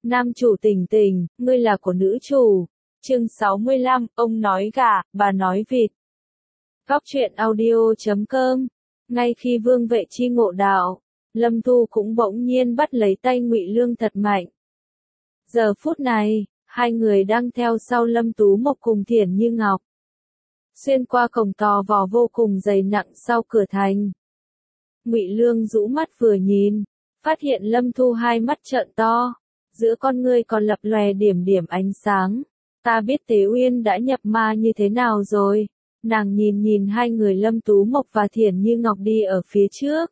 Nam chủ Tình Tình, ngươi là của nữ chủ. Chương 65, ông nói gà, bà nói vịt. Góc truyện audio.com. Ngay khi Vương Vệ Chi ngộ đạo, Lâm Thu cũng bỗng nhiên bắt lấy tay Ngụy Lương thật mạnh. Giờ phút này, hai người đang theo sau Lâm Tú Mộc cùng Thiển Như Ngọc. Xuyên qua cổng tò vò vô cùng dày nặng sau cửa thành. Ngụy Lương rũ mắt vừa nhìn, phát hiện Lâm Thu hai mắt trợn to, giữa con ngươi còn lập lòe điểm điểm ánh sáng. Ta biết Tế Uyên đã nhập ma như thế nào rồi. Nàng nhìn hai người Lâm Tú Mộc và Thiển Như Ngọc đi ở phía trước.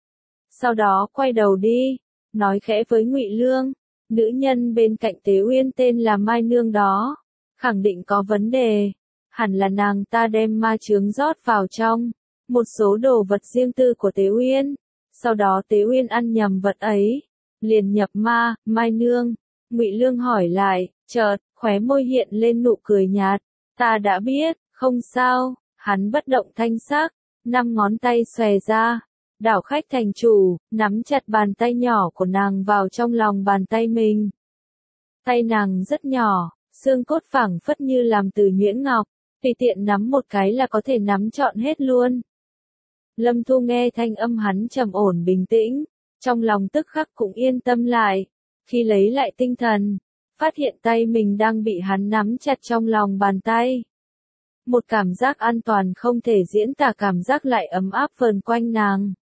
Sau đó quay đầu đi, nói khẽ với Ngụy Lương, nữ nhân bên cạnh Tế Uyên tên là Mai Nương đó, khẳng định có vấn đề, hẳn là nàng ta đem ma chướng rót vào trong một số đồ vật riêng tư của Tế Uyên, sau đó Tế Uyên ăn nhầm vật ấy, liền nhập ma. Mai Nương, Ngụy Lương hỏi lại, chợt khóe môi hiện lên nụ cười nhạt, ta đã biết, không sao. Hắn bất động thanh sắc, 5 ngón tay xòe ra, đảo khách thành chủ, nắm chặt bàn tay nhỏ của nàng vào trong lòng bàn tay mình. Tay nàng rất nhỏ, xương cốt phẳng phất như làm từ nhuyễn ngọc, tùy tiện nắm một cái là có thể nắm trọn hết luôn. Lâm Thu nghe thanh âm hắn trầm ổn bình tĩnh, trong lòng tức khắc cũng yên tâm lại. Khi lấy lại tinh thần, phát hiện tay mình đang bị hắn nắm chặt trong lòng bàn tay. Một cảm giác an toàn không thể diễn tả, cảm giác lại ấm áp vờn quanh nàng.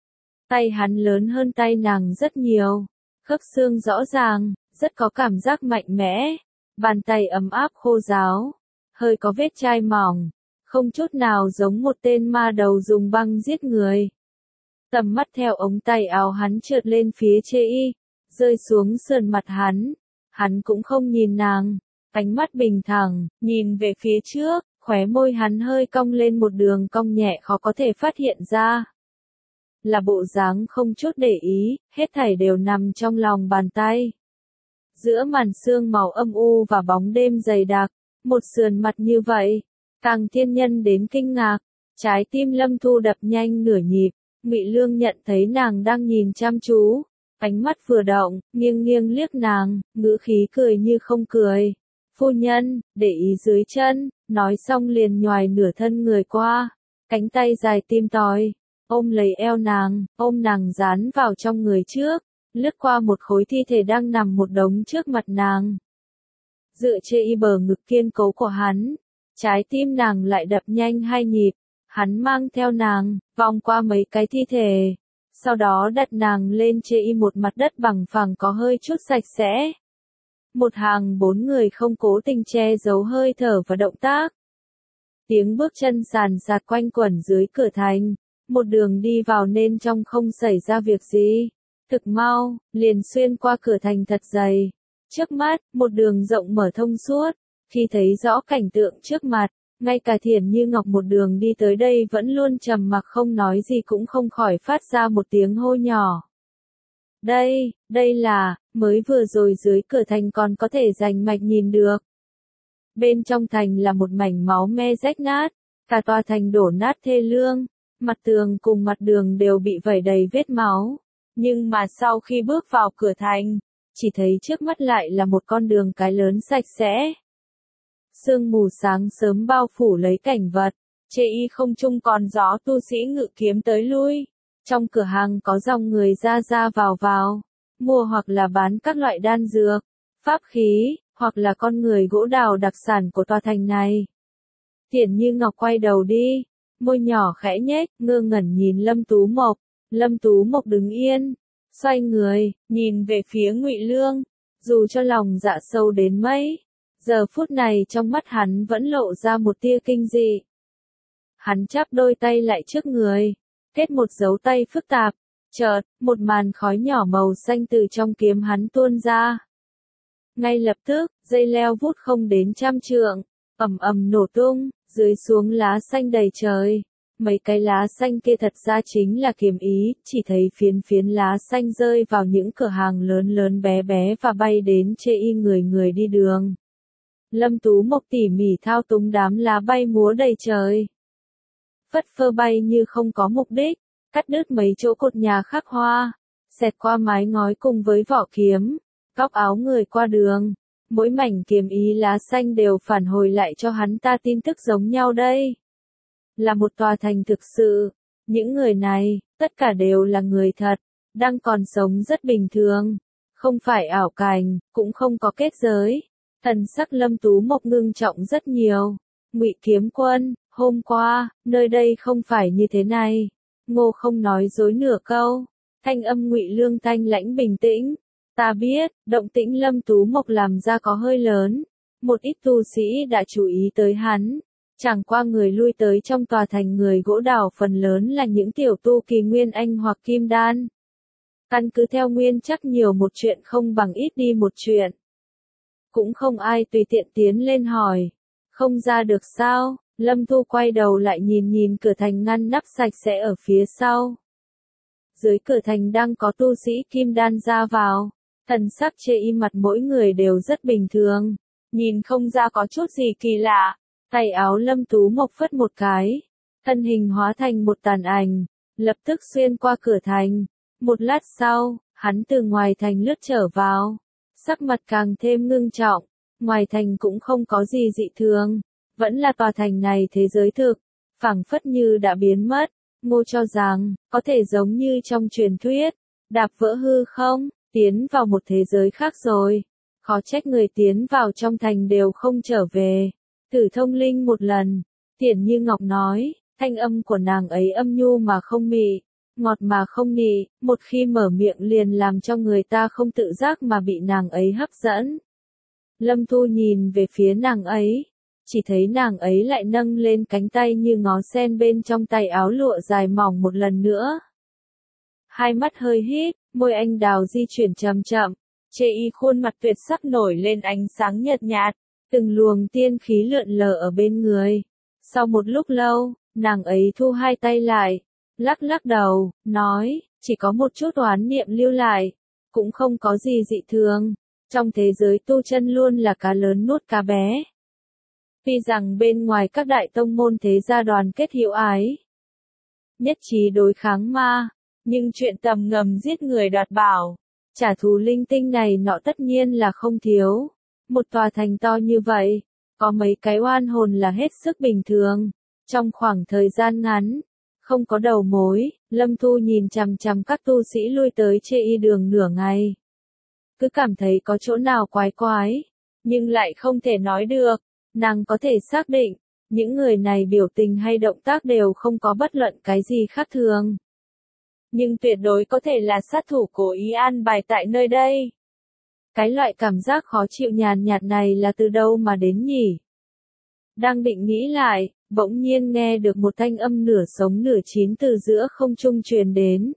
Tay hắn lớn hơn tay nàng rất nhiều, khớp xương rõ ràng, rất có cảm giác mạnh mẽ. Bàn tay ấm áp khô ráo, hơi có vết chai mỏng, không chút nào giống một tên ma đầu dùng băng giết người. Tầm mắt theo ống tay áo hắn trượt lên phía chê y, rơi xuống sườn mặt hắn. Hắn cũng không nhìn nàng, ánh mắt bình thản, nhìn về phía trước. Khóe môi hắn hơi cong lên một đường cong nhẹ khó có thể phát hiện ra. Là bộ dáng không chút để ý, hết thảy đều nằm trong lòng bàn tay. Giữa màn sương màu âm u và bóng đêm dày đặc, một sườn mặt như vậy, càng thiên nhân đến kinh ngạc. Trái tim Lâm Thu đập nhanh nửa nhịp, Ngụy Lương nhận thấy nàng đang nhìn chăm chú, ánh mắt vừa động, nghiêng nghiêng liếc nàng, ngữ khí cười như không cười. Phu nhân, để ý dưới chân, nói xong liền nhoài nửa thân người qua, cánh tay dài tim tòi, ôm lấy eo nàng, ôm nàng dán vào trong người trước, lướt qua một khối thi thể đang nằm một đống trước mặt nàng. Dựa trên bờ ngực kiên cố của hắn, trái tim nàng lại đập nhanh 2 nhịp, hắn mang theo nàng, vòng qua mấy cái thi thể, sau đó đặt nàng lên trên một mặt đất bằng phẳng có hơi chút sạch sẽ. Một hàng 4 người không cố tình che giấu hơi thở và động tác. Tiếng bước chân sàn sạt quanh quẩn dưới cửa thành, một đường đi vào nên trong không xảy ra việc gì. Thực mau, liền xuyên qua cửa thành thật dày. Trước mắt, một đường rộng mở thông suốt. Khi thấy rõ cảnh tượng trước mặt, ngay cả Thiển Như Ngọc một đường đi tới đây vẫn luôn trầm mặc không nói gì cũng không khỏi phát ra một tiếng hô nhỏ. Đây là, mới vừa rồi dưới cửa thành còn có thể rành mạch nhìn được. Bên trong thành là một mảnh máu me rách nát, cả tòa thành đổ nát thê lương, mặt tường cùng mặt đường đều bị vẩy đầy vết máu. Nhưng mà sau khi bước vào cửa thành, chỉ thấy trước mắt lại là một con đường cái lớn sạch sẽ. Sương mù sáng sớm bao phủ lấy cảnh vật, chê y không trung còn gió tu sĩ ngự kiếm tới lui. Trong cửa hàng có dòng người ra vào, mua hoặc là bán các loại đan dược, pháp khí, hoặc là con người gỗ đào đặc sản của tòa thành này. Thiển Như Ngọc quay đầu đi, môi nhỏ khẽ nhếch, ngơ ngẩn nhìn Lâm Tú Mộc. Lâm Tú Mộc đứng yên, xoay người, nhìn về phía Ngụy Lương, dù cho lòng dạ sâu đến mấy, giờ phút này trong mắt hắn vẫn lộ ra một tia kinh dị. Hắn chắp đôi tay lại trước người, kết một dấu tay phức tạp, chợt, một màn khói nhỏ màu xanh từ trong kiếm hắn tuôn ra. Ngay lập tức, dây leo vút không đến 100 trượng, ầm ầm nổ tung, dưới xuống lá xanh đầy trời. Mấy cái lá xanh kia thật ra chính là kiếm ý, chỉ thấy phiến lá xanh rơi vào những cửa hàng lớn lớn bé bé và bay đến chê y người đi đường. Lâm Tú Mộc tỉ mỉ thao túng đám lá bay múa đầy trời. Phất phơ bay như không có mục đích, cắt đứt mấy chỗ cột nhà khắc hoa, xẹt qua mái ngói cùng với vỏ kiếm, góc áo người qua đường, mỗi mảnh kiếm ý lá xanh đều phản hồi lại cho hắn ta tin tức giống nhau đây. Là một tòa thành thực sự, những người này, tất cả đều là người thật, đang còn sống rất bình thường, không phải ảo cảnh, cũng không có kết giới. Thần sắc Lâm Tú Mộc ngưng trọng rất nhiều. Ngụy Kiếm Quân, hôm qua, nơi đây không phải như thế này. Ngô không nói dối nửa câu. Thanh âm Ngụy Lương thanh lãnh bình tĩnh. Ta biết, động tĩnh Lâm Tú Mộc làm ra có hơi lớn. Một ít tu sĩ đã chú ý tới hắn. Chẳng qua người lui tới trong tòa thành người gỗ đào phần lớn là những tiểu tu kỳ nguyên anh hoặc kim đan. Căn cứ theo nguyên chắc nhiều một chuyện không bằng ít đi một chuyện. Cũng không ai tùy tiện tiến lên hỏi. Không ra được sao? Lâm Thu quay đầu lại nhìn nhìn cửa thành ngăn nắp sạch sẽ ở phía sau. Dưới cửa thành đang có tu sĩ kim đan ra vào. Thần sắc chê y mặt mỗi người đều rất bình thường. Nhìn không ra có chút gì kỳ lạ. Tay áo Lâm Tú Mộc phất một cái. Thân hình hóa thành một tàn ảnh. Lập tức xuyên qua cửa thành. Một lát sau, hắn từ ngoài thành lướt trở vào. Sắc mặt càng thêm ngưng trọng. Ngoài thành cũng không có gì dị thường. Vẫn là tòa thành này thế giới thực. Phảng phất như đã biến mất. Ngô cho rằng, có thể giống như trong truyền thuyết. Đạp vỡ hư không, tiến vào một thế giới khác rồi. Khó trách người tiến vào trong thành đều không trở về. Thử thông linh một lần. Tiễn Như Ngọc nói, thanh âm của nàng ấy âm nhu mà không mị. Ngọt mà không nị, một khi mở miệng liền làm cho người ta không tự giác mà bị nàng ấy hấp dẫn. Lâm Thu nhìn về phía nàng ấy, chỉ thấy nàng ấy lại nâng lên cánh tay như ngó sen bên trong tay áo lụa dài mỏng một lần nữa. Hai mắt hơi hít, môi anh đào di chuyển chậm chậm, chê y khuôn mặt tuyệt sắc nổi lên ánh sáng nhợt nhạt, từng luồng tiên khí lượn lờ ở bên người. Sau một lúc lâu, nàng ấy thu hai tay lại, lắc lắc đầu, nói, chỉ có một chút oán niệm lưu lại, cũng không có gì dị thường. Trong thế giới tu chân luôn là cá lớn nuốt cá bé. Tuy rằng bên ngoài các đại tông môn thế gia đoàn kết hữu ái, nhất trí đối kháng ma, nhưng chuyện tầm ngầm giết người đoạt bảo, trả thù linh tinh này nọ tất nhiên là không thiếu. Một tòa thành to như vậy, có mấy cái oan hồn là hết sức bình thường. Trong khoảng thời gian ngắn, không có đầu mối, Lâm Thu nhìn chằm chằm các tu sĩ lui tới chê y đường nửa ngày. Cứ cảm thấy có chỗ nào quái quái, nhưng lại không thể nói được. Nàng có thể xác định, những người này biểu tình hay động tác đều không có bất luận cái gì khác thường. Nhưng tuyệt đối có thể là sát thủ cố ý an bài tại nơi đây. Cái loại cảm giác khó chịu nhàn nhạt này là từ đâu mà đến nhỉ? Đang định nghĩ lại, bỗng nhiên nghe được một thanh âm nửa sống nửa chín từ giữa không trung truyền đến.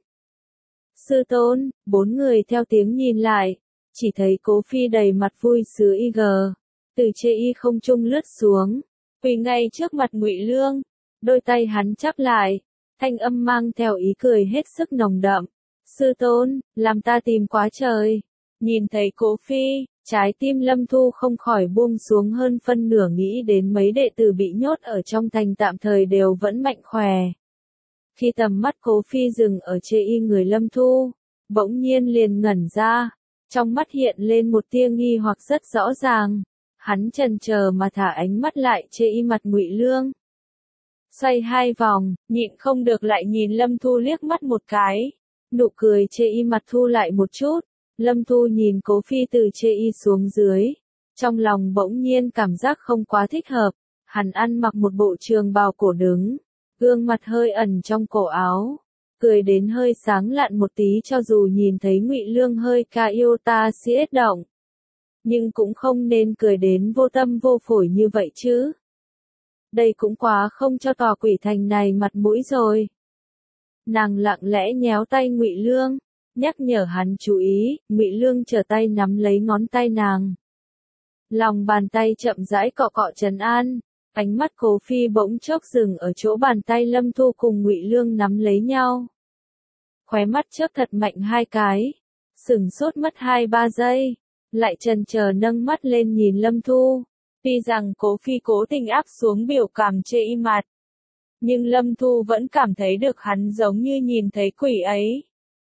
Sư tôn, bốn người theo tiếng nhìn lại, chỉ thấy Cố Phi đầy mặt vui sướng y gờ, từ chê y không trung lướt xuống, quỳ ngay trước mặt Ngụy Lương, đôi tay hắn chắp lại, thanh âm mang theo ý cười hết sức nồng đậm. Sư tôn, làm ta tìm quá trời. Nhìn thấy Cố Phi, trái tim Lâm Thu không khỏi buông xuống hơn phân nửa, nghĩ đến mấy đệ tử bị nhốt ở trong thành tạm thời đều vẫn mạnh khỏe. Khi tầm mắt Cố Phi dừng ở chê y người Lâm Thu, bỗng nhiên liền ngẩn ra, trong mắt hiện lên một tia nghi hoặc rất rõ ràng. Hắn chần chờ mà thả ánh mắt lại chê y mặt Ngụy Lương. Xoay hai vòng, nhịn không được lại nhìn Lâm Thu liếc mắt một cái. Nụ cười chê y mặt thu lại một chút. Lâm Thu nhìn Cố Phi từ chê y xuống dưới. Trong lòng bỗng nhiên cảm giác không quá thích hợp. Hắn ăn mặc một bộ trường bào cổ đứng. Gương mặt hơi ẩn trong cổ áo. Cười đến hơi sáng lạn một tí, cho dù nhìn thấy Ngụy Lương hơi ca yêu ta siết động. Nhưng cũng không nên cười đến vô tâm vô phổi như vậy chứ. Đây cũng quá không cho tòa quỷ thành này mặt mũi rồi. Nàng lặng lẽ nhéo tay Ngụy Lương, nhắc nhở hắn chú ý. Ngụy Lương trở tay nắm lấy ngón tay nàng. Lòng bàn tay chậm rãi cọ cọ trấn an. Ánh mắt Cố Phi bỗng chốc dừng ở chỗ bàn tay Lâm Thu cùng Ngụy Lương nắm lấy nhau. Khóe mắt chớp thật mạnh hai cái, sửng sốt mất 2-3 giây, lại chần chờ nâng mắt lên nhìn Lâm Thu. Tuy rằng Cố Phi cố tình áp xuống biểu cảm chê y mặt, nhưng Lâm Thu vẫn cảm thấy được hắn giống như nhìn thấy quỷ ấy.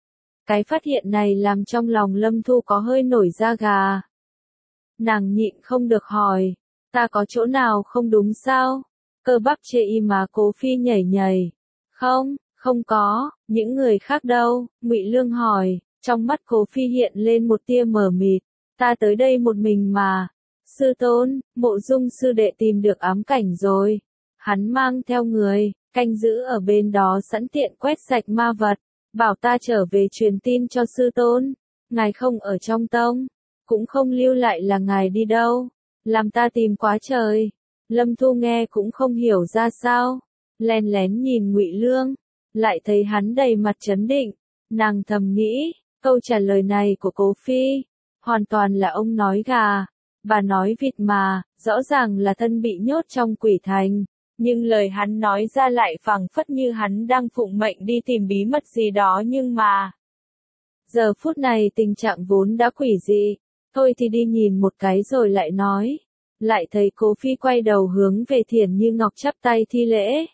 Cái phát hiện này làm trong lòng Lâm Thu có hơi nổi da gà. Nàng nhịn không được hỏi, ta có chỗ nào không đúng sao? Cơ bắp chê y má Cố Phi nhảy nhảy. Không, không có, những người khác đâu? Ngụy Lương hỏi, trong mắt Cố Phi hiện lên một tia mờ mịt. Ta tới đây một mình mà. Sư tôn, Mộ Dung sư đệ tìm được ám cảnh rồi. Hắn mang theo người, canh giữ ở bên đó sẵn tiện quét sạch ma vật. Bảo ta trở về truyền tin cho sư tôn. Ngài không ở trong tông, cũng không lưu lại là ngài đi đâu. Làm ta tìm quá trời. Lâm Thu nghe cũng không hiểu ra sao. Lén lén nhìn Ngụy Lương, lại thấy hắn đầy mặt trấn định. Nàng thầm nghĩ, câu trả lời này của Cố Phi, hoàn toàn là ông nói gà, bà nói vịt mà, rõ ràng là thân bị nhốt trong quỷ thành. Nhưng lời hắn nói ra lại phảng phất như hắn đang phụng mệnh đi tìm bí mật gì đó nhưng mà. Giờ phút này tình trạng vốn đã quỷ dị, thôi thì đi nhìn một cái rồi lại nói. Lại thấy Cố Phi quay đầu hướng về Thiển Như Ngọc chắp tay thi lễ.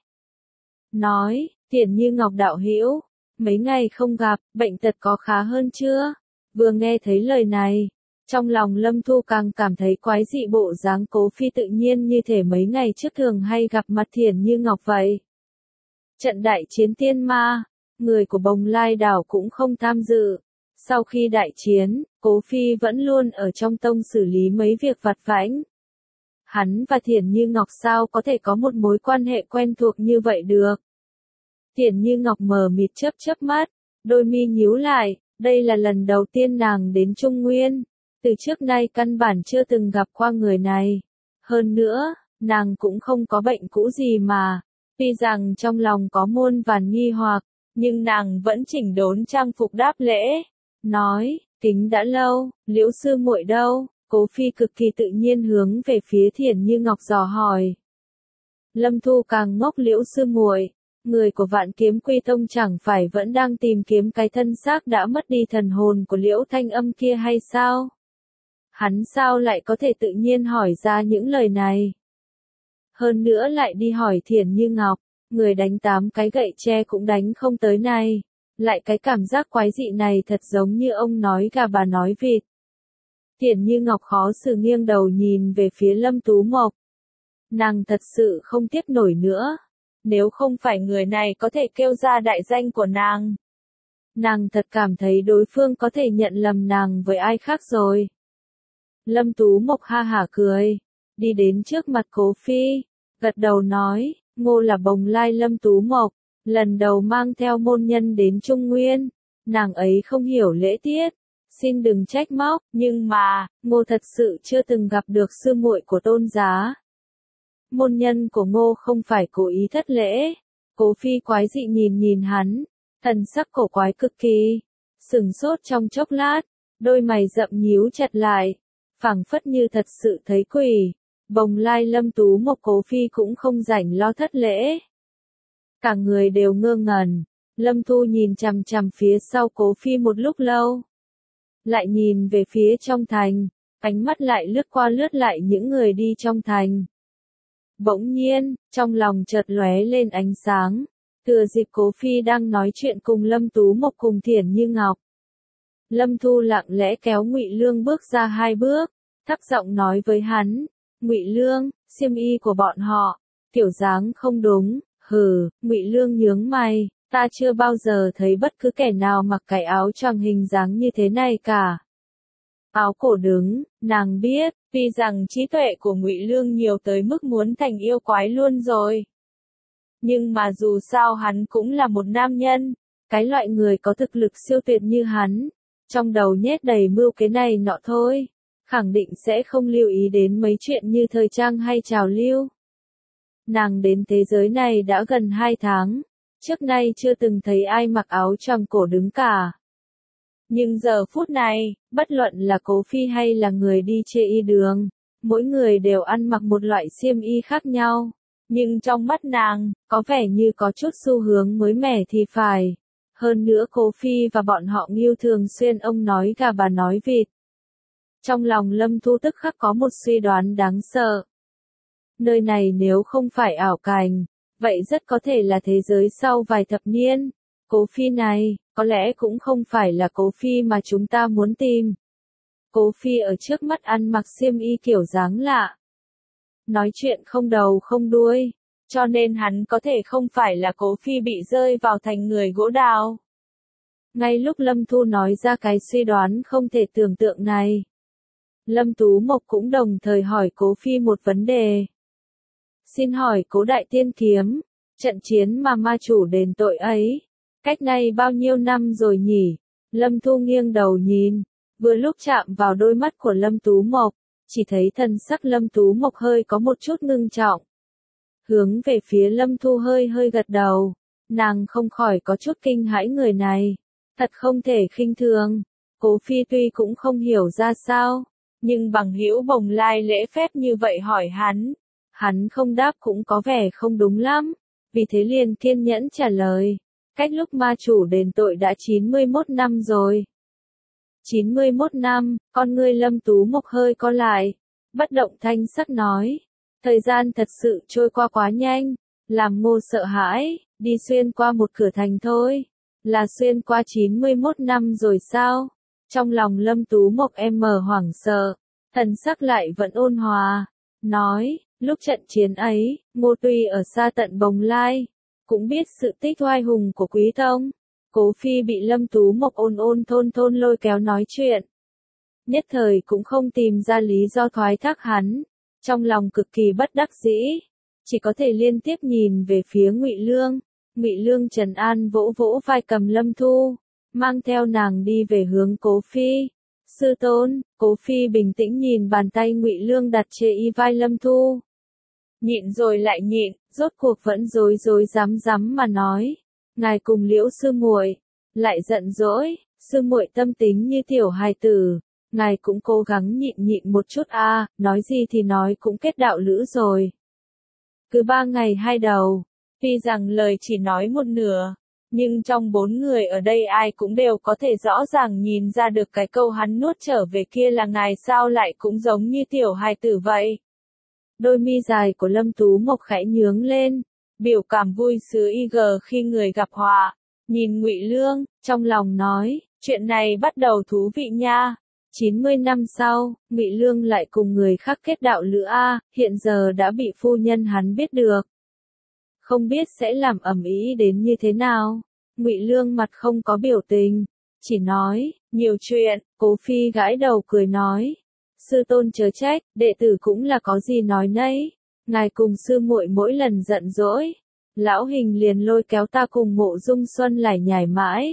Nói, Thiển Như Ngọc đạo hữu, mấy ngày không gặp, bệnh tật có khá hơn chưa? Vừa nghe thấy lời này, trong lòng Lâm Thu càng cảm thấy quái dị, bộ dáng Cố Phi tự nhiên như thể mấy ngày trước thường hay gặp mặt Thiển Như Ngọc vậy. Trận đại chiến tiên ma, người của Bồng Lai đảo cũng không tham dự. Sau khi đại chiến, Cố Phi vẫn luôn ở trong tông xử lý mấy việc vặt vãnh. Hắn và Thiển Như Ngọc sao có thể có một mối quan hệ quen thuộc như vậy được? Thiển Như Ngọc mờ mịt chớp mắt, đôi mi nhíu lại, đây là lần đầu tiên nàng đến Trung Nguyên. Từ trước nay căn bản chưa từng gặp qua người này. Hơn nữa, nàng cũng không có bệnh cũ gì mà. Tuy rằng trong lòng có muôn vàn nghi hoặc, nhưng nàng vẫn chỉnh đốn trang phục đáp lễ. Nói, kính đã lâu, Liễu sư muội đâu? Cố Phi cực kỳ tự nhiên hướng về phía Thiển Như Ngọc dò hỏi. Lâm Thu càng ngốc, Liễu sư muội, người của Vạn Kiếm Quy Tông chẳng phải vẫn đang tìm kiếm cái thân xác đã mất đi thần hồn của Liễu Thanh Âm kia hay sao? Hắn sao lại có thể tự nhiên hỏi ra những lời này? Hơn nữa lại đi hỏi Thiển Như Ngọc, người đánh 8 cái gậy tre cũng đánh không tới này. Lại cái cảm giác quái dị này thật giống như ông nói gà bà nói vịt. Thiển Như Ngọc khó xử nghiêng đầu nhìn về phía Lâm Tú Mộc. Nàng thật sự không tiếp nổi nữa. Nếu không phải người này có thể kêu ra đại danh của nàng, nàng thật cảm thấy đối phương có thể nhận lầm nàng với ai khác rồi. Lâm Tú Mộc ha hả cười, đi đến trước mặt Cố Phi, gật đầu nói, Ngô là Bồng Lai Lâm Tú Mộc, lần đầu mang theo môn nhân đến Trung Nguyên, nàng ấy không hiểu lễ tiết, xin đừng trách móc, nhưng mà, Ngô thật sự chưa từng gặp được sư muội của Tôn giá. Môn nhân của Ngô không phải cố ý thất lễ. Cố Phi quái dị nhìn hắn, thần sắc cổ quái cực kỳ, sừng sốt trong chốc lát, đôi mày rậm nhíu chặt lại, phảng phất như thật sự thấy quỷ. Bồng Lai Lâm Tú Mộc Cố Phi cũng không rảnh lo thất lễ. Cả người đều ngơ ngẩn, Lâm Thu nhìn chằm chằm phía sau Cố Phi một lúc lâu. Lại nhìn về phía trong thành, ánh mắt lại lướt qua lướt lại những người đi trong thành. Bỗng nhiên, trong lòng chợt lóe lên ánh sáng, thừa dịp Cố Phi đang nói chuyện cùng Lâm Tú Mộc cùng Thiển Như Ngọc. Lâm Thu lặng lẽ kéo Ngụy Lương bước ra 2 bước, thấp giọng nói với hắn, Ngụy Lương, xiêm y của bọn họ, kiểu dáng không đúng. Hừ, Ngụy Lương nhướng mày, ta chưa bao giờ thấy bất cứ kẻ nào mặc cái áo choàng hình dáng như thế này cả. Áo cổ đứng, nàng biết, tuy rằng trí tuệ của Ngụy Lương nhiều tới mức muốn thành yêu quái luôn rồi. Nhưng mà dù sao hắn cũng là một nam nhân, cái loại người có thực lực siêu tuyệt như hắn, trong đầu nhét đầy mưu kế này nọ thôi, khẳng định sẽ không lưu ý đến mấy chuyện như thời trang hay trào lưu. Nàng đến thế giới này đã gần 2 tháng, trước nay chưa từng thấy ai mặc áo choàng cổ đứng cả. Nhưng giờ phút này, bất luận là Cố Phi hay là người đi chê y đường, mỗi người đều ăn mặc một loại xiêm y khác nhau. Nhưng trong mắt nàng, có vẻ như có chút xu hướng mới mẻ thì phải. Hơn nữa Cố Phi và bọn họ Ngưu thường xuyên ông nói gà bà nói vịt. Trong lòng Lâm Thu tức khắc có một suy đoán đáng sợ. Nơi này nếu không phải ảo cảnh, vậy rất có thể là thế giới sau vài thập niên. Cố Phi này, có lẽ cũng không phải là Cố Phi mà chúng ta muốn tìm. Cố Phi ở trước mắt ăn mặc xiêm y kiểu dáng lạ. Nói chuyện không đầu không đuôi, cho nên hắn có thể không phải là Cố Phi bị rơi vào thành người gỗ đào. Ngay lúc Lâm Thu nói ra cái suy đoán không thể tưởng tượng này, Lâm Tú Mộc cũng đồng thời hỏi Cố Phi một vấn đề. Xin hỏi Cố Đại Tiên Kiếm, trận chiến mà ma chủ đền tội ấy, cách nay bao nhiêu năm rồi nhỉ? Lâm Thu nghiêng đầu nhìn, vừa lúc chạm vào đôi mắt của Lâm Tú Mộc, chỉ thấy thần sắc Lâm Tú Mộc hơi có một chút ngưng trọng. Hướng về phía Lâm Thu hơi hơi gật đầu, nàng không khỏi có chút kinh hãi người này, thật không thể khinh thường. Cố Phi tuy cũng không hiểu ra sao, nhưng bằng hữu bồng lai lễ phép như vậy hỏi hắn không đáp cũng có vẻ không đúng lắm, vì thế liền kiên nhẫn trả lời, cách lúc ma chủ đền tội đã 91 năm rồi. 91 năm, con ngươi Lâm Tú Mộc hơi co lại, bất động thanh sắc nói, thời gian thật sự trôi qua quá nhanh, làm Ngô sợ hãi, đi xuyên qua một cửa thành thôi, là xuyên qua 91 năm rồi sao? Trong lòng Lâm Tú Mộc hoảng sợ, thần sắc lại vẫn ôn hòa, nói, lúc trận chiến ấy, Ngô tuy ở xa tận Bồng Lai, cũng biết sự tích oai hùng của Quý Tông. Cố Phi bị Lâm Tú Mộc ôn thôn lôi kéo nói chuyện, nhất thời cũng không tìm ra lý do thoái thác hắn, trong lòng cực kỳ bất đắc dĩ, chỉ có thể liên tiếp nhìn về phía Ngụy Lương. Ngụy Lương trấn an vỗ vỗ vai cầm Lâm Thu, mang theo nàng đi về hướng Cố Phi. Sư tôn, Cố Phi bình tĩnh nhìn bàn tay Ngụy Lương đặt trên y vai Lâm Thu. Nhịn rồi lại nhịn, rốt cuộc vẫn dối rắm mà nói, ngài cùng Liễu sư muội, lại giận dỗi, sư muội tâm tính như tiểu hài tử, ngài cũng cố gắng nhịn một chút a, nói gì thì nói cũng kết đạo lữ rồi. Cứ 3 ngày 2 đầu, tuy rằng lời chỉ nói một nửa, nhưng trong 4 người ở đây ai cũng đều có thể rõ ràng nhìn ra được cái câu hắn nuốt trở về kia là ngài sao lại cũng giống như tiểu hài tử vậy. Đôi mi dài của Lâm Tú Mộc khẽ nhướng lên, biểu cảm vui sướng khi người gặp họa, nhìn Ngụy Lương, trong lòng nói, chuyện này bắt đầu thú vị nha. 90 năm sau, Ngụy Lương lại cùng người khác kết đạo lữ a, hiện giờ đã bị phu nhân hắn biết được. Không biết sẽ làm ầm ĩ đến như thế nào. Ngụy Lương mặt không có biểu tình, chỉ nói, nhiều chuyện. Cố Phi gãi đầu cười nói, sư tôn chớ trách, đệ tử cũng là có gì nói nấy. Ngài cùng sư muội mỗi lần giận dỗi, lão hình liền lôi kéo ta cùng Mộ Dung Xuân lải nhải mãi.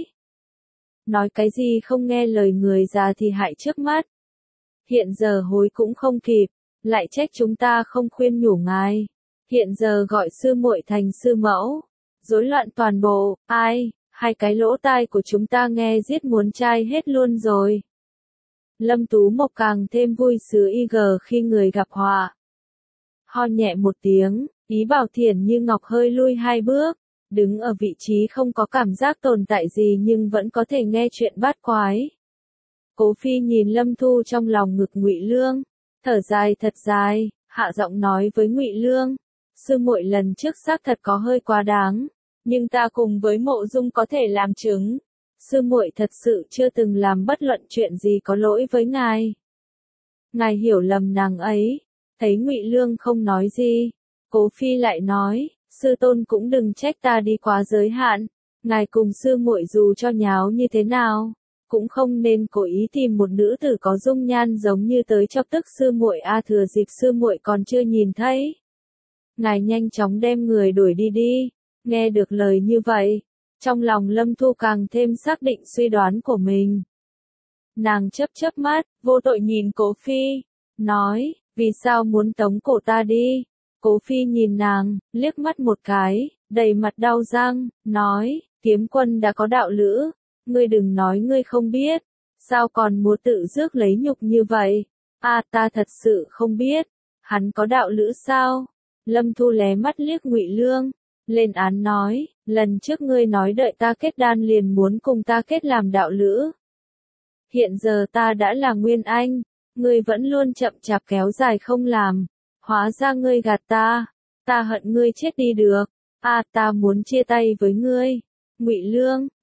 Nói cái gì không nghe lời người già thì hại trước mắt. Hiện giờ hối cũng không kịp, lại trách chúng ta không khuyên nhủ ngài. Hiện giờ gọi sư muội thành sư mẫu, rối loạn toàn bộ, ai, hai cái lỗ tai của chúng ta nghe giết muốn chai hết luôn rồi. Lâm Tú Mộc càng thêm vui sướng khi người gặp họa. Ho nhẹ một tiếng, Ý Bảo Thiển như ngọc hơi lui 2 bước, đứng ở vị trí không có cảm giác tồn tại gì nhưng vẫn có thể nghe chuyện bát quái. Cố Phi nhìn Lâm Thu trong lòng ngực Ngụy Lương, thở dài thật dài, hạ giọng nói với Ngụy Lương, sư muội lần trước xác thật có hơi quá đáng, nhưng ta cùng với Mộ Dung có thể làm chứng, sư muội thật sự chưa từng làm bất luận chuyện gì có lỗi với ngài. Ngài hiểu lầm nàng ấy. Thấy Ngụy Lương không nói gì, Cố Phi lại nói, sư tôn cũng đừng trách ta đi quá giới hạn, ngài cùng sư muội dù cho nháo như thế nào, cũng không nên cố ý tìm một nữ tử có dung nhan giống như tới chọc tức sư muội a, thừa dịp sư muội còn chưa nhìn thấy. Ngài nhanh chóng đem người đuổi đi đi. Nghe được lời như vậy, trong lòng Lâm Thu càng thêm xác định suy đoán của mình. Nàng chớp mắt, vô tội nhìn Cố Phi, nói, vì sao muốn tống cổ ta đi? Cố Phi nhìn nàng, liếc mắt một cái, đầy mặt đau răng, nói, Kiếm Quân đã có đạo lữ, ngươi đừng nói ngươi không biết, sao còn muốn tự rước lấy nhục như vậy? À, ta thật sự không biết, hắn có đạo lữ sao? Lâm Thu lé mắt liếc Ngụy Lương, lên án nói, lần trước ngươi nói đợi ta kết đan liền muốn cùng ta kết làm đạo lữ. Hiện giờ ta đã là Nguyên Anh, ngươi vẫn luôn chậm chạp kéo dài không làm, hóa ra ngươi gạt ta hận ngươi chết đi được, à ta muốn chia tay với ngươi. Ngụy Lương,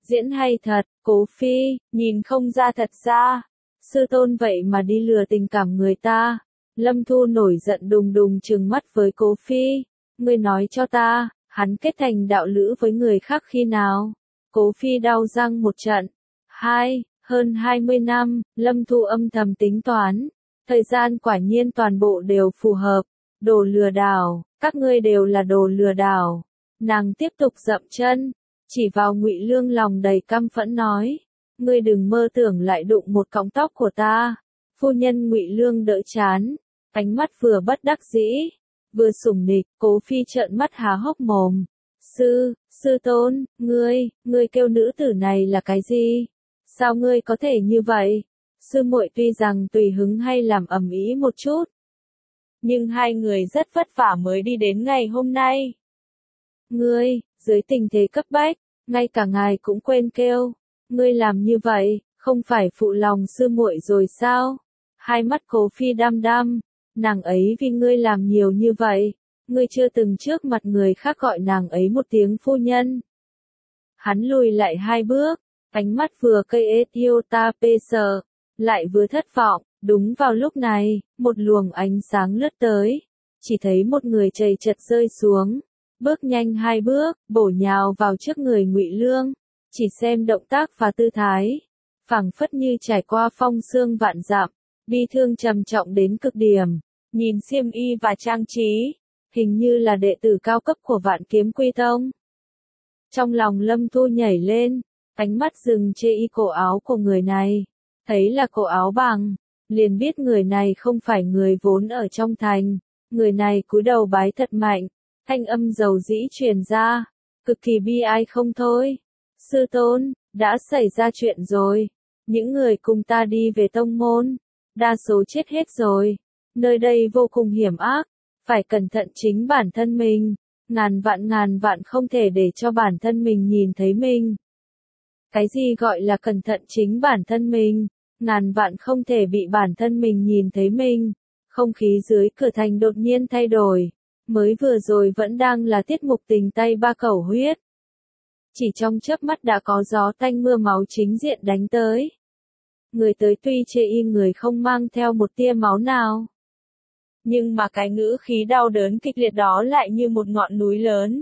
diễn hay thật, Cố Phi, nhìn không ra thật ra. Sư tôn vậy mà đi lừa tình cảm người ta. Lâm Thu nổi giận đùng đùng trừng mắt với Cố Phi. Ngươi nói cho ta, hắn kết thành đạo lữ với người khác khi nào? Cố Phi đau răng một trận. Hơn 20 năm, Lâm Thu âm thầm tính toán. Thời gian quả nhiên toàn bộ đều phù hợp. Đồ lừa đảo, các ngươi đều là đồ lừa đảo. Nàng tiếp tục dậm chân, chỉ vào Ngụy Lương lòng đầy căm phẫn nói. Ngươi đừng mơ tưởng lại đụng một cọng tóc của ta. Phu nhân Ngụy Lương đỡ chán, ánh mắt vừa bất đắc dĩ, vừa sủng nịch. Cố Phi trợn mắt há hốc mồm. Sư tôn, ngươi kêu nữ tử này là cái gì? Sao ngươi có thể như vậy? Sư muội tuy rằng tùy hứng hay làm ầm ĩ một chút, nhưng hai người rất vất vả mới đi đến ngày hôm nay. Ngươi, dưới tình thế cấp bách, ngay cả ngài cũng quên kêu. Ngươi làm như vậy, không phải phụ lòng sư muội rồi sao? Hai mắt Cố Phi đăm đăm, nàng ấy vì ngươi làm nhiều như vậy, ngươi chưa từng trước mặt người khác gọi nàng ấy một tiếng phu nhân. Hắn lùi lại 2 bước, ánh mắt vừa cây ết yêu ta pê sợ, lại vừa thất vọng. Đúng vào lúc này, một luồng ánh sáng lướt tới, chỉ thấy một người chầy chật rơi xuống, bước nhanh 2 bước, bổ nhào vào trước người Ngụy Lương, chỉ xem động tác và tư thái, phảng phất như trải qua phong sương vạn dặm, bi thương trầm trọng đến cực điểm, nhìn xiêm y và trang trí, hình như là đệ tử cao cấp của Vạn Kiếm Quy Tông. Trong lòng Lâm Thu nhảy lên, ánh mắt dừng chê y cổ áo của người này, thấy là cổ áo bằng, liền biết người này không phải người vốn ở trong thành. Người này cúi đầu bái thật mạnh, thanh âm dầu dĩ truyền ra, cực kỳ bi ai không thôi. Sư tôn, đã xảy ra chuyện rồi. Những người cùng ta đi về tông môn, đa số chết hết rồi. Nơi đây vô cùng hiểm ác, phải cẩn thận chính bản thân mình. Ngàn vạn không thể để cho bản thân mình nhìn thấy mình. Cái gì gọi là cẩn thận chính bản thân mình? Ngàn vạn không thể bị bản thân mình nhìn thấy mình. Không khí dưới cửa thành đột nhiên thay đổi. Mới vừa rồi vẫn đang là tiết mục tình tay ba cầu huyết. Chỉ trong chớp mắt đã có gió tanh mưa máu chính diện đánh tới. Người tới tuy chê y người không mang theo một tia máu nào, nhưng mà cái ngữ khí đau đớn kịch liệt đó lại như một ngọn núi lớn,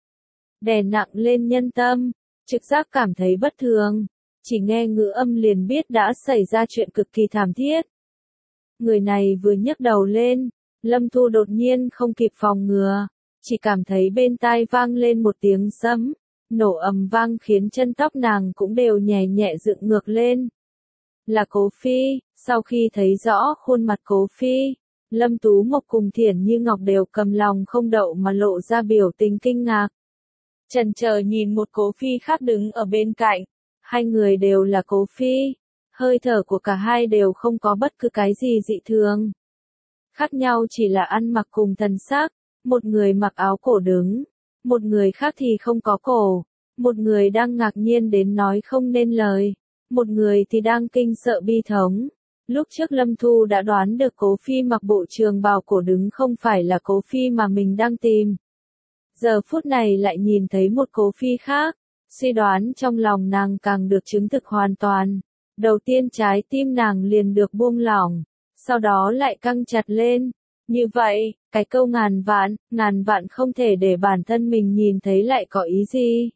đè nặng lên nhân tâm, trực giác cảm thấy bất thường. Chỉ nghe ngữ âm liền biết đã xảy ra chuyện cực kỳ thảm thiết. Người này vừa nhấc đầu lên, Lâm Thu đột nhiên không kịp phòng ngừa, chỉ cảm thấy bên tai vang lên một tiếng sấm, nổ ầm vang khiến chân tóc nàng cũng đều nhẹ nhẹ dựng ngược lên. Là Cố Phi. Sau khi thấy rõ khuôn mặt Cố Phi, Lâm Tú Mộc cùng Thiển Như Ngọc đều cầm lòng không đậu mà lộ ra biểu tình kinh ngạc. Chần chờ nhìn một Cố Phi khác đứng ở bên cạnh. Hai người đều là Cố Phi, hơi thở của cả hai đều không có bất cứ cái gì dị thường. Khác nhau chỉ là ăn mặc cùng thần sắc, một người mặc áo cổ đứng, một người khác thì không có cổ, một người đang ngạc nhiên đến nói không nên lời, một người thì đang kinh sợ bi thống. Lúc trước Lâm Thu đã đoán được Cố Phi mặc bộ trường bào cổ đứng không phải là Cố Phi mà mình đang tìm. Giờ phút này lại nhìn thấy một Cố Phi khác. Suy đoán trong lòng nàng càng được chứng thực hoàn toàn. Đầu tiên trái tim nàng liền được buông lỏng, sau đó lại căng chặt lên. Như vậy, cái câu ngàn vạn không thể để bản thân mình nhìn thấy lại có ý gì?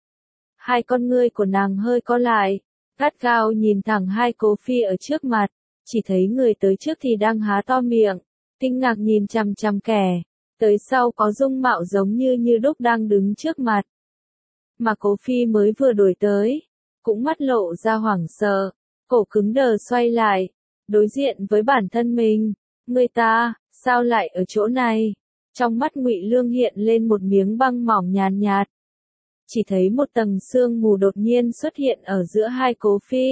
Hai con ngươi của nàng hơi co lại, gắt gao nhìn thẳng hai Cố Phi ở trước mặt, chỉ thấy người tới trước thì đang há to miệng, kinh ngạc nhìn chằm chằm kẻ tới sau có dung mạo giống như đúc đang đứng trước mặt. Mà Cố Phi mới vừa đổi tới, cũng mắt lộ ra hoảng sợ, cổ cứng đờ xoay lại, đối diện với bản thân mình. Người ta, sao lại ở chỗ này? Trong mắt Ngụy Lương hiện lên một miếng băng mỏng nhàn nhạt. Chỉ thấy một tầng sương mù đột nhiên xuất hiện ở giữa hai Cố Phi,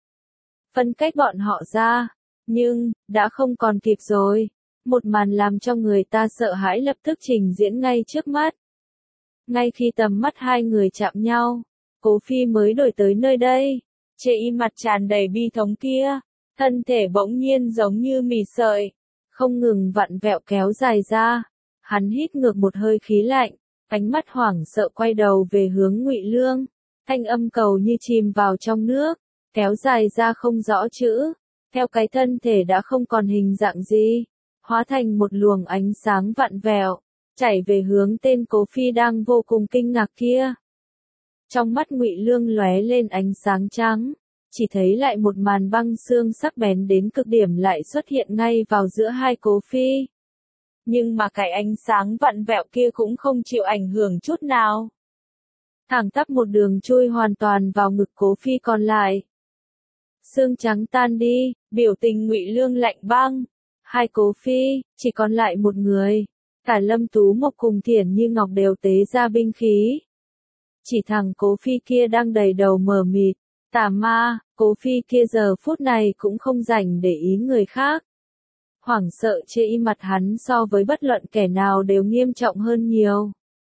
phân cách bọn họ ra, nhưng, đã không còn kịp rồi. Một màn làm cho người ta sợ hãi lập tức trình diễn ngay trước mắt. Ngay khi tầm mắt hai người chạm nhau, Cố Phi mới đổi tới nơi đây, chê y mặt tràn đầy bi thống kia, thân thể bỗng nhiên giống như mì sợi, không ngừng vặn vẹo kéo dài ra. Hắn hít ngược một hơi khí lạnh, ánh mắt hoảng sợ quay đầu về hướng Ngụy Lương, thanh âm cầu như chìm vào trong nước, kéo dài ra không rõ chữ, theo cái thân thể đã không còn hình dạng gì, hóa thành một luồng ánh sáng vặn vẹo, chảy về hướng tên Cố Phi đang vô cùng kinh ngạc kia. Trong mắt Ngụy Lương lóe lên ánh sáng trắng, chỉ thấy lại một màn băng xương sắc bén đến cực điểm lại xuất hiện ngay vào giữa hai Cố Phi. Nhưng mà cái ánh sáng vặn vẹo kia cũng không chịu ảnh hưởng chút nào. Thẳng tắp một đường chui hoàn toàn vào ngực Cố Phi còn lại. Xương trắng tan đi, biểu tình Ngụy Lương lạnh băng. Hai Cố Phi, chỉ còn lại một người. Cả Lâm Tú Mộc cùng Thiển Như Ngọc đều tế ra binh khí. Chỉ thằng Cố Phi kia đang đầy đầu mờ mịt. Tà ma, Cố Phi kia giờ phút này cũng không rảnh để ý người khác. Hoảng sợ chê y mặt hắn so với bất luận kẻ nào đều nghiêm trọng hơn nhiều.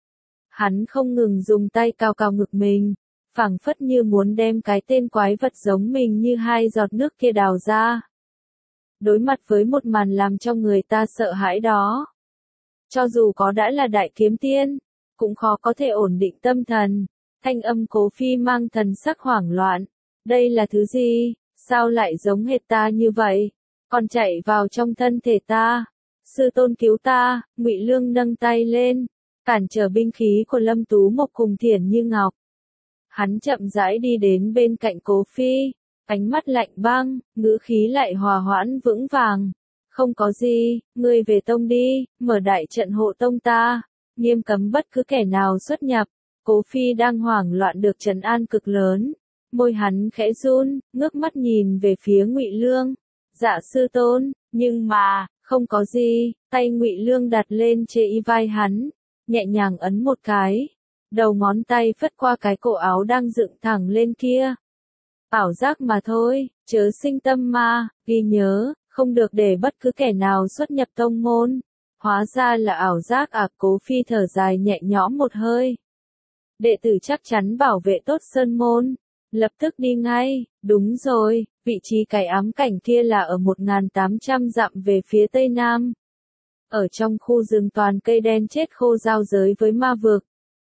Hắn không ngừng dùng tay cào cào ngực mình, phảng phất như muốn đem cái tên quái vật giống mình như hai giọt nước kia đào ra. Đối mặt với một màn làm cho người ta sợ hãi đó. Cho dù có đã là đại kiếm tiên, cũng khó có thể ổn định tâm thần. Thanh âm Cố Phi mang thần sắc hoảng loạn. Đây là thứ gì? Sao lại giống hệt ta như vậy? Còn chạy vào trong thân thể ta. Sư tôn cứu ta, Ngụy Lương nâng tay lên, cản trở binh khí của Lâm Tú Mộc cùng Thiển Như Ngọc. Hắn chậm rãi đi đến bên cạnh Cố Phi, ánh mắt lạnh băng, ngữ khí lại hòa hoãn vững vàng. Không có gì, ngươi về tông đi, mở đại trận hộ tông ta, nghiêm cấm bất cứ kẻ nào xuất nhập. Cố Phi đang hoảng loạn được trấn an cực lớn, môi hắn khẽ run, ngước mắt nhìn về phía Ngụy Lương. Dạ sư tôn, nhưng mà, không có gì, tay Ngụy Lương đặt lên trên vai hắn, nhẹ nhàng ấn một cái, đầu ngón tay phất qua cái cổ áo đang dựng thẳng lên kia. Ảo giác mà thôi, chớ sinh tâm ma, ghi nhớ, không được để bất cứ kẻ nào xuất nhập tông môn. Hóa ra là ảo giác à, Cố Phi thở dài nhẹ nhõm một hơi. Đệ tử chắc chắn bảo vệ tốt sơn môn, lập tức đi ngay. Đúng rồi, vị trí cái ám cảnh kia là ở 1.800 dặm về phía tây nam. Ở trong khu rừng toàn cây đen chết khô giao giới với ma vực.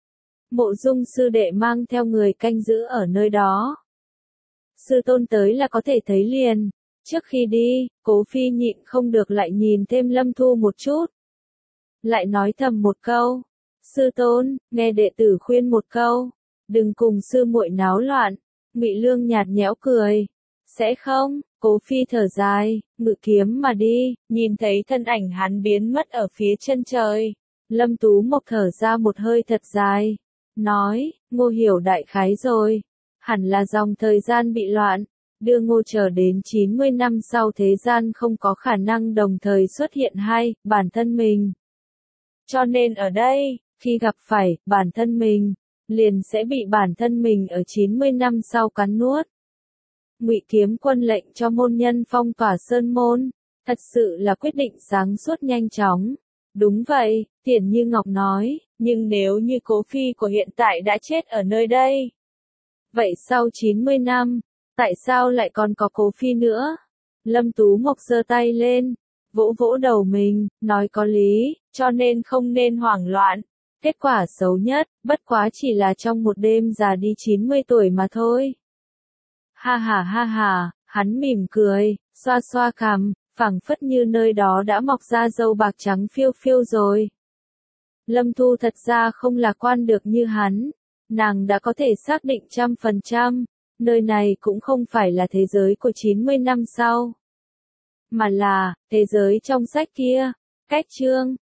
Mộ Dung sư đệ mang theo người canh giữ ở nơi đó. Sư tôn tới là có thể thấy liền. Trước khi đi, Cố Phi nhịn không được lại nhìn thêm Lâm Thu một chút. Lại nói thầm một câu. Sư tôn, nghe đệ tử khuyên một câu. Đừng cùng sư muội náo loạn. Ngụy Lương nhạt nhẽo cười. Sẽ không, Cố Phi thở dài, ngự kiếm mà đi, nhìn thấy thân ảnh hắn biến mất ở phía chân trời. Lâm Tú Mộc thở ra một hơi thật dài. Nói, Ngô hiểu đại khái rồi. Hẳn là dòng thời gian bị loạn. Đưa Ngô chờ đến 90 năm sau thế gian không có khả năng đồng thời xuất hiện hai, bản thân mình. Cho nên ở đây, khi gặp phải, bản thân mình, liền sẽ bị bản thân mình ở 90 năm sau cắn nuốt. Ngụy Kiếm Quân lệnh cho môn nhân phong tỏa sơn môn, thật sự là quyết định sáng suốt nhanh chóng. Đúng vậy, Thiển Như Ngọc nói, nhưng nếu như Cố Phi của hiện tại đã chết ở nơi đây. Vậy sau 90 năm, tại sao lại còn có Cố Phi nữa? Lâm Tú Mộc giơ tay lên, vỗ vỗ đầu mình, nói có lý, cho nên không nên hoảng loạn. Kết quả xấu nhất, bất quá chỉ là trong một đêm già đi 90 tuổi mà thôi. Ha ha, hắn mỉm cười, xoa xoa cằm, phảng phất như nơi đó đã mọc ra râu bạc trắng phiêu phiêu rồi. Lâm Thu thật ra không lạc quan được như hắn, nàng đã có thể xác định 100%, nơi này cũng không phải là thế giới của 90 năm sau, mà là thế giới trong sách kia. Cách chương